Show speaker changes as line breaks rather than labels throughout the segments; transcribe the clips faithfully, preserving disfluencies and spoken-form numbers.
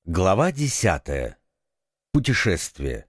Глава десятая. Путешествие.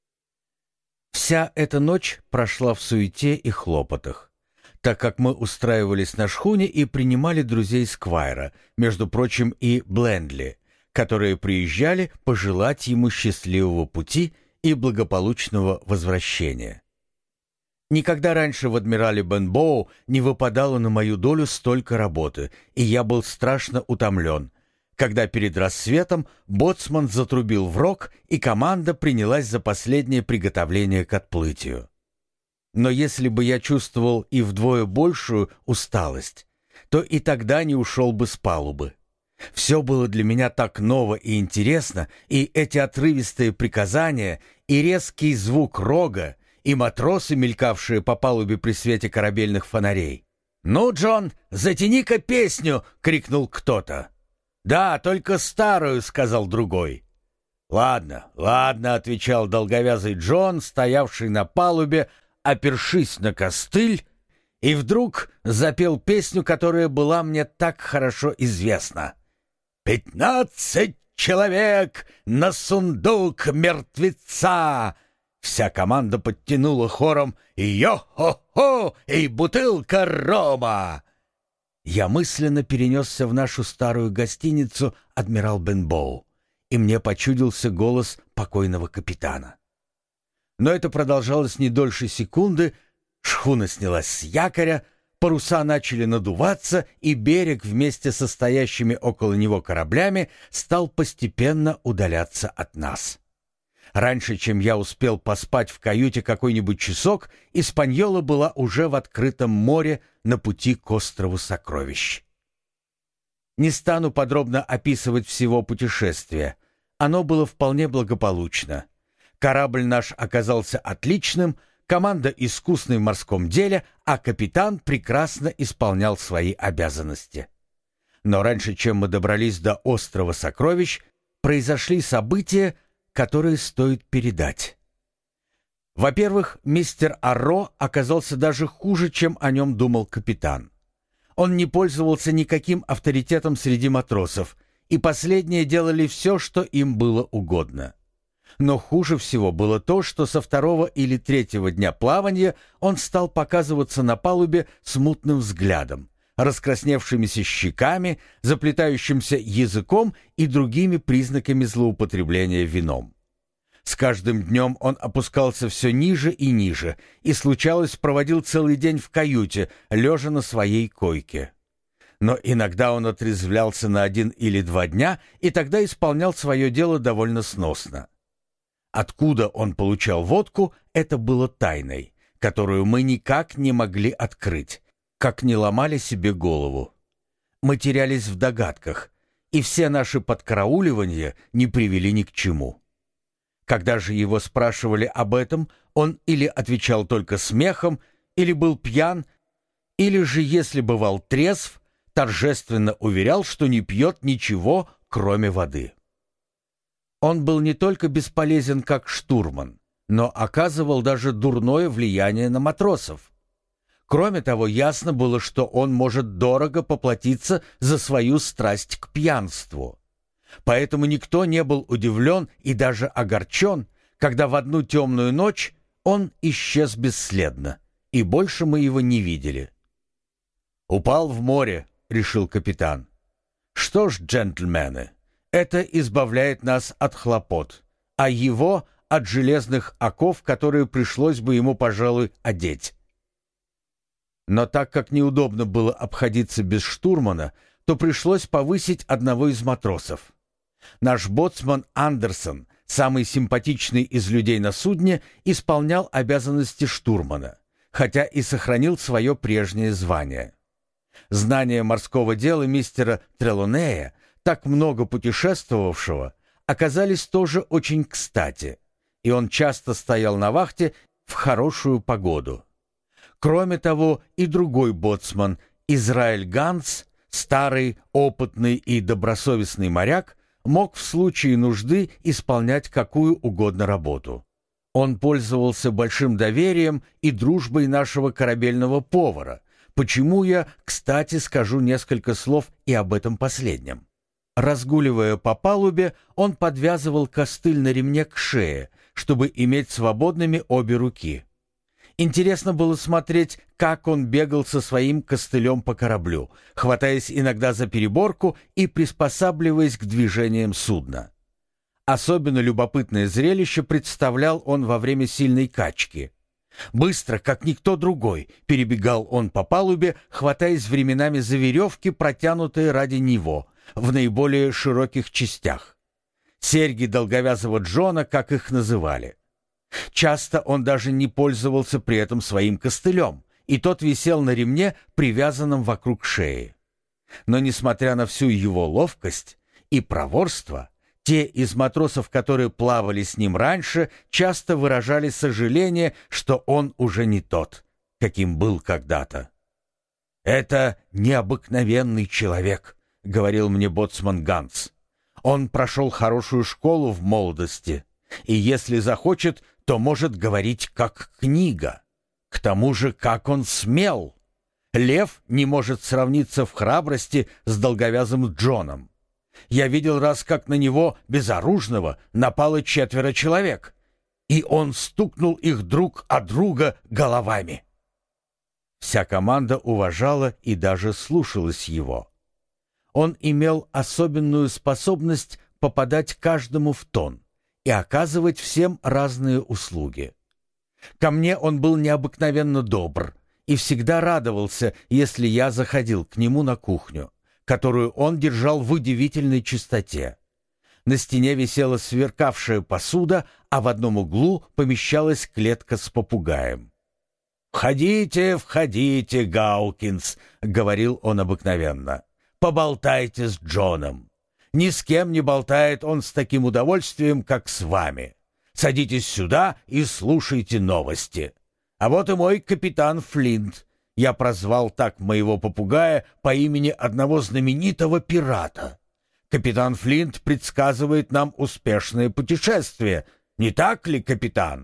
Вся эта ночь прошла в суете и хлопотах, так как мы устраивались на шхуне и принимали друзей Сквайра, между прочим, и Блендли, которые приезжали пожелать ему счастливого пути и благополучного возвращения. Никогда раньше в адмирале Бенбоу не выпадало на мою долю столько работы, и я был страшно утомлен, когда перед рассветом боцман затрубил в рог, и команда принялась за последнее приготовление к отплытию. Но если бы я чувствовал и вдвое большую усталость, то и тогда не ушел бы с палубы. Все было для меня так ново и интересно, и эти отрывистые приказания, и резкий звук рога, и матросы, мелькавшие по палубе при свете корабельных фонарей. «Ну, Джон, затяни-ка песню!» — крикнул кто-то. «Да, только старую», — сказал другой. «Ладно, ладно», — отвечал долговязый Джон, стоявший на палубе, опершись на костыль, и вдруг запел песню, которая была мне так хорошо известна. «Пятнадцать человек на сундук мертвеца!» Вся команда подтянула хором «Йо-хо-хо!» и «Бутылка рома!» Я мысленно перенесся в нашу старую гостиницу «Адмирал Бенбоу», и мне почудился голос покойного капитана. Но это продолжалось не дольше секунды, шхуна снялась с якоря, паруса начали надуваться, и берег вместе со стоящими около него кораблями стал постепенно удаляться от нас. Раньше, чем я успел поспать в каюте какой-нибудь часок, Испаньола была уже в открытом море на пути к острову Сокровищ. Не стану подробно описывать всего путешествия. Оно было вполне благополучно. Корабль наш оказался отличным, команда искусной в морском деле, а капитан прекрасно исполнял свои обязанности. Но раньше, чем мы добрались до острова Сокровищ, произошли события, которые стоит передать. Во-первых, мистер Арро оказался даже хуже, чем о нем думал капитан. Он не пользовался никаким авторитетом среди матросов, и последние делали все, что им было угодно. Но хуже всего было то, что со второго или третьего дня плавания он стал показываться на палубе с мутным взглядом, раскрасневшимися щеками, заплетающимся языком и другими признаками злоупотребления вином. С каждым днем он опускался все ниже и ниже, и, случалось, проводил целый день в каюте, лежа на своей койке. Но иногда он отрезвлялся на один или два дня, и тогда исполнял свое дело довольно сносно. Откуда он получал водку, это было тайной, которую мы никак не могли открыть, как не ломали себе голову. Мы терялись в догадках, и все наши подкарауливания не привели ни к чему. Когда же его спрашивали об этом, он или отвечал только смехом, или был пьян, или же, если бывал трезв, торжественно уверял, что не пьет ничего, кроме воды. Он был не только бесполезен как штурман, но оказывал даже дурное влияние на матросов. Кроме того, ясно было, что он может дорого поплатиться за свою страсть к пьянству. Поэтому никто не был удивлен и даже огорчен, когда в одну темную ночь он исчез бесследно, и больше мы его не видели. «Упал в море», — решил капитан. «Что ж, джентльмены, это избавляет нас от хлопот, а его — от железных оков, которые пришлось бы ему, пожалуй, одеть». Но так как неудобно было обходиться без штурмана, то пришлось повысить одного из матросов. Наш боцман Андерсон, самый симпатичный из людей на судне, исполнял обязанности штурмана, хотя и сохранил свое прежнее звание. Знания морского дела мистера Трелонея, так много путешествовавшего, оказались тоже очень кстати, и он часто стоял на вахте в хорошую погоду. Кроме того, и другой боцман, Израиль Ганс, старый, опытный и добросовестный моряк, мог в случае нужды исполнять какую угодно работу. Он пользовался большим доверием и дружбой нашего корабельного повара, почему я, кстати, скажу несколько слов и об этом последнем. Разгуливая по палубе, он подвязывал костыль на ремне к шее, чтобы иметь свободными обе руки. Интересно было смотреть, как он бегал со своим костылем по кораблю, хватаясь иногда за переборку и приспосабливаясь к движениям судна. Особенно любопытное зрелище представлял он во время сильной качки. Быстро, как никто другой, перебегал он по палубе, хватаясь временами за веревки, протянутые ради него, в наиболее широких частях. Серьги долговязого Джона, как их называли. Часто он даже не пользовался при этом своим костылем, и тот висел на ремне, привязанном вокруг шеи. Но, несмотря на всю его ловкость и проворство, те из матросов, которые плавали с ним раньше, часто выражали сожаление, что он уже не тот, каким был когда-то. «Это необыкновенный человек», — говорил мне боцман Ганс. «Он прошел хорошую школу в молодости, и если захочет, то может говорить как книга. К тому же, как он смел! Лев не может сравниться в храбрости с долговязым Джоном. Я видел раз, как на него, безоружного, напало четверо человек, и он стукнул их друг от друга головами». Вся команда уважала и даже слушалась его. Он имел особенную способность попадать каждому в тон и оказывать всем разные услуги. Ко мне он был необыкновенно добр и всегда радовался, если я заходил к нему на кухню, которую он держал в удивительной чистоте. На стене висела сверкавшая посуда, а в одном углу помещалась клетка с попугаем. «Входите, входите, Гаукинс», — говорил он обыкновенно. «Поболтайте с Джоном. Ни с кем не болтает он с таким удовольствием, как с вами. Садитесь сюда и слушайте новости. А вот и мой капитан Флинт. Я прозвал так моего попугая по имени одного знаменитого пирата. Капитан Флинт предсказывает нам успешное путешествие. Не так ли, капитан?»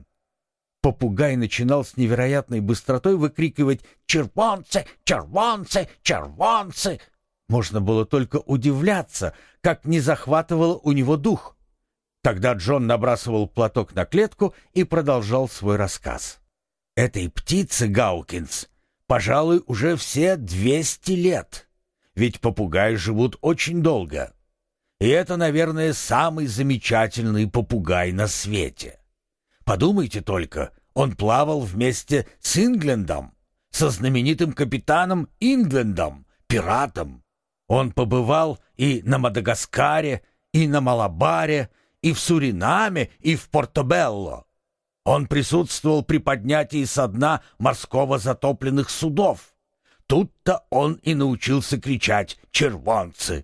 Попугай начинал с невероятной быстротой выкрикивать «Червонцы! Червонцы! Червонцы!» Можно было только удивляться, как не захватывало у него дух. Тогда Джон набрасывал платок на клетку и продолжал свой рассказ. «Этой птице, Гаукинс, пожалуй, уже все двести лет, ведь попугаи живут очень долго. И это, наверное, самый замечательный попугай на свете. Подумайте только, он плавал вместе с Инглендом, со знаменитым капитаном Инглендом, пиратом. Он побывал и на Мадагаскаре, и на Малабаре, и в Суринаме, и в Портобелло. Он присутствовал при поднятии со дна морского затопленных судов. Тут-то он и научился кричать «червонцы».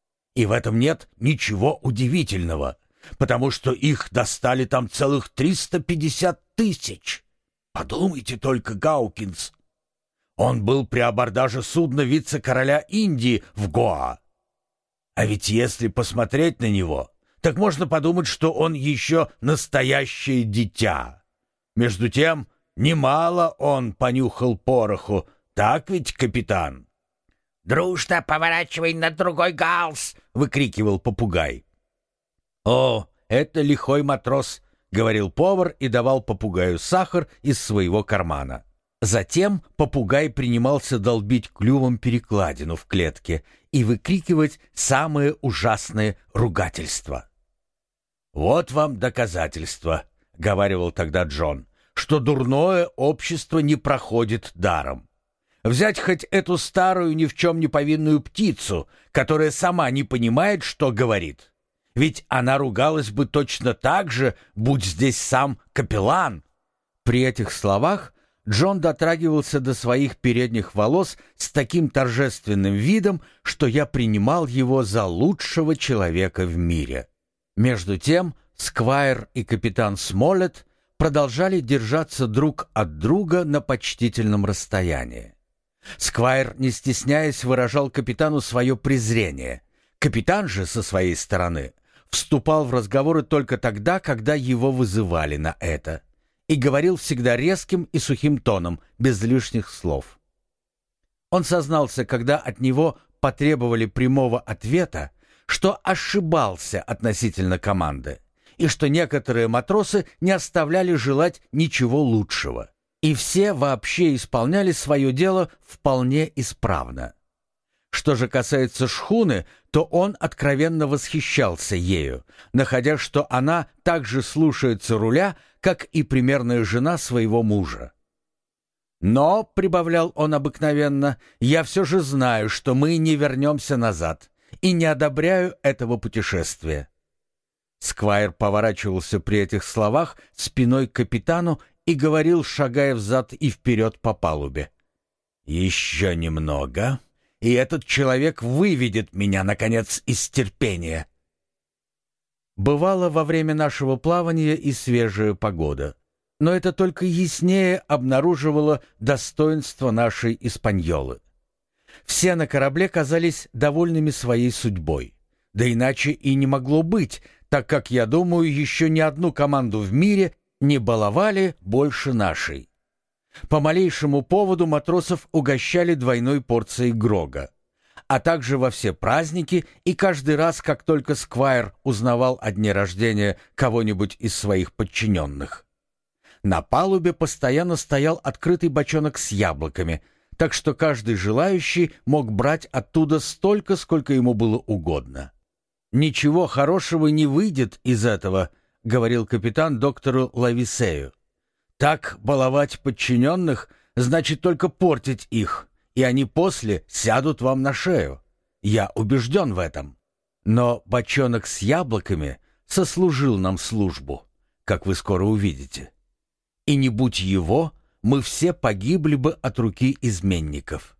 И в этом нет ничего удивительного, потому что их достали там целых триста пятьдесят тысяч. Подумайте только, Гаукинс. Он был при абордаже судна вице-короля Индии в Гоа. А ведь если посмотреть на него, так можно подумать, что он еще настоящее дитя. Между тем, немало он понюхал пороху, так ведь, капитан?» «Дружно поворачивай на другой галс!» — выкрикивал попугай. «О, это лихой матрос!» — говорил повар и давал попугаю сахар из своего кармана. Затем попугай принимался долбить клювом перекладину в клетке и выкрикивать самые ужасные ругательства. «Вот вам доказательство», — говаривал тогда Джон, «что дурное общество не проходит даром. Взять хоть эту старую ни в чем не повинную птицу, которая сама не понимает, что говорит. Ведь она ругалась бы точно так же, будь здесь сам капеллан». При этих словах Джон дотрагивался до своих передних волос с таким торжественным видом, что я принимал его за лучшего человека в мире. Между тем Сквайр и капитан Смоллет продолжали держаться друг от друга на почтительном расстоянии. Сквайр, не стесняясь, выражал капитану свое презрение. Капитан же, со своей стороны, вступал в разговоры только тогда, когда его вызывали на это, и говорил всегда резким и сухим тоном, без лишних слов. Он сознался, когда от него потребовали прямого ответа, что ошибался относительно команды, и что некоторые матросы не оставляли желать ничего лучшего, и все вообще исполняли свое дело вполне исправно. Что же касается шхуны, то он откровенно восхищался ею, находя, что она так же слушается руля, как и примерная жена своего мужа. «Но», — прибавлял он обыкновенно, — «я все же знаю, что мы не вернемся назад, и не одобряю этого путешествия». Сквайр поворачивался при этих словах спиной к капитану и говорил, шагая взад и вперед по палубе: «Еще немного, и этот человек выведет меня, наконец, из терпения». Бывало во время нашего плавания и свежая погода, но это только яснее обнаруживало достоинство нашей испаньолы. Все на корабле казались довольными своей судьбой, да иначе и не могло быть, так как, я думаю, еще ни одну команду в мире не баловали больше нашей. По малейшему поводу матросов угощали двойной порцией грога, а также во все праздники и каждый раз, как только Сквайр узнавал о дне рождения кого-нибудь из своих подчиненных. На палубе постоянно стоял открытый бочонок с яблоками, так что каждый желающий мог брать оттуда столько, сколько ему было угодно. «Ничего хорошего не выйдет из этого», — говорил капитан доктору Лависею. «Так баловать подчиненных значит только портить их, и они после сядут вам на шею. Я убежден в этом. Но бочонок с яблоками сослужил нам службу, как вы скоро увидите. И не будь его, мы все погибли бы от руки изменников».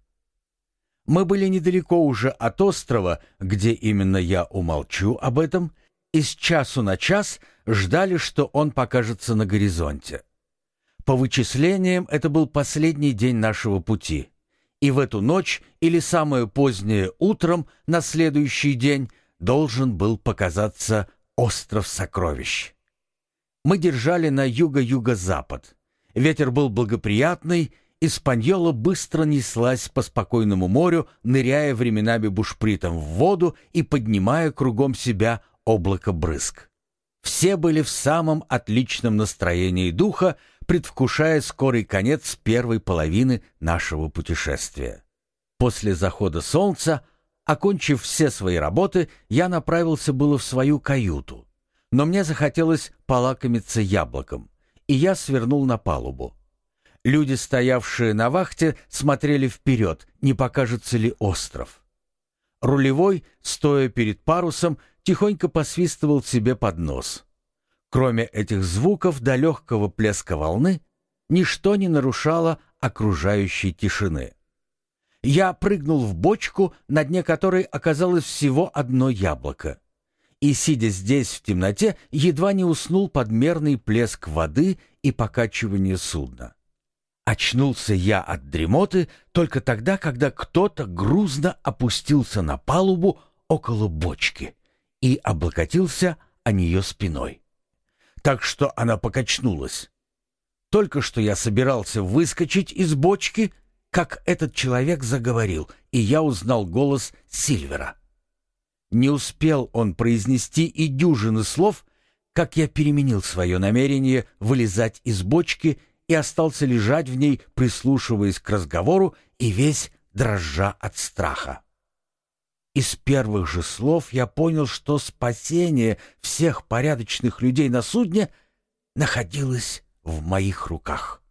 Мы были недалеко уже от острова, где именно я умолчу об этом, и с часу на час ждали, что он покажется на горизонте. По вычислениям, это был последний день нашего пути, и в эту ночь или самое позднее утром на следующий день должен был показаться остров сокровищ. Мы держали на юго-юго-запад. Ветер был благоприятный, Испаньола быстро неслась по спокойному морю, ныряя временами бушпритом в воду и поднимая кругом себя облако брызг. Все были в самом отличном настроении духа, предвкушая скорый конец первой половины нашего путешествия. После захода солнца, окончив все свои работы, я направился было в свою каюту, но мне захотелось полакомиться яблоком, и я свернул на палубу. Люди, стоявшие на вахте, смотрели вперед, не покажется ли остров. Рулевой, стоя перед парусом, тихонько посвистывал себе под нос. Кроме этих звуков до легкого плеска волны, ничто не нарушало окружающей тишины. Я прыгнул в бочку, на дне которой оказалось всего одно яблоко, и, сидя здесь в темноте, едва не уснул под мерный плеск воды и покачивание судна. Очнулся я от дремоты только тогда, когда кто-то грузно опустился на палубу около бочки и облокотился о нее спиной, так что она покачнулась. Только что я собирался выскочить из бочки, как этот человек заговорил, и я узнал голос Сильвера. Не успел он произнести и дюжины слов, как я переменил свое намерение вылезать из бочки и остался лежать в ней, прислушиваясь к разговору и весь дрожа от страха. Из первых же слов я понял, что спасение всех порядочных людей на судне находилось в моих руках.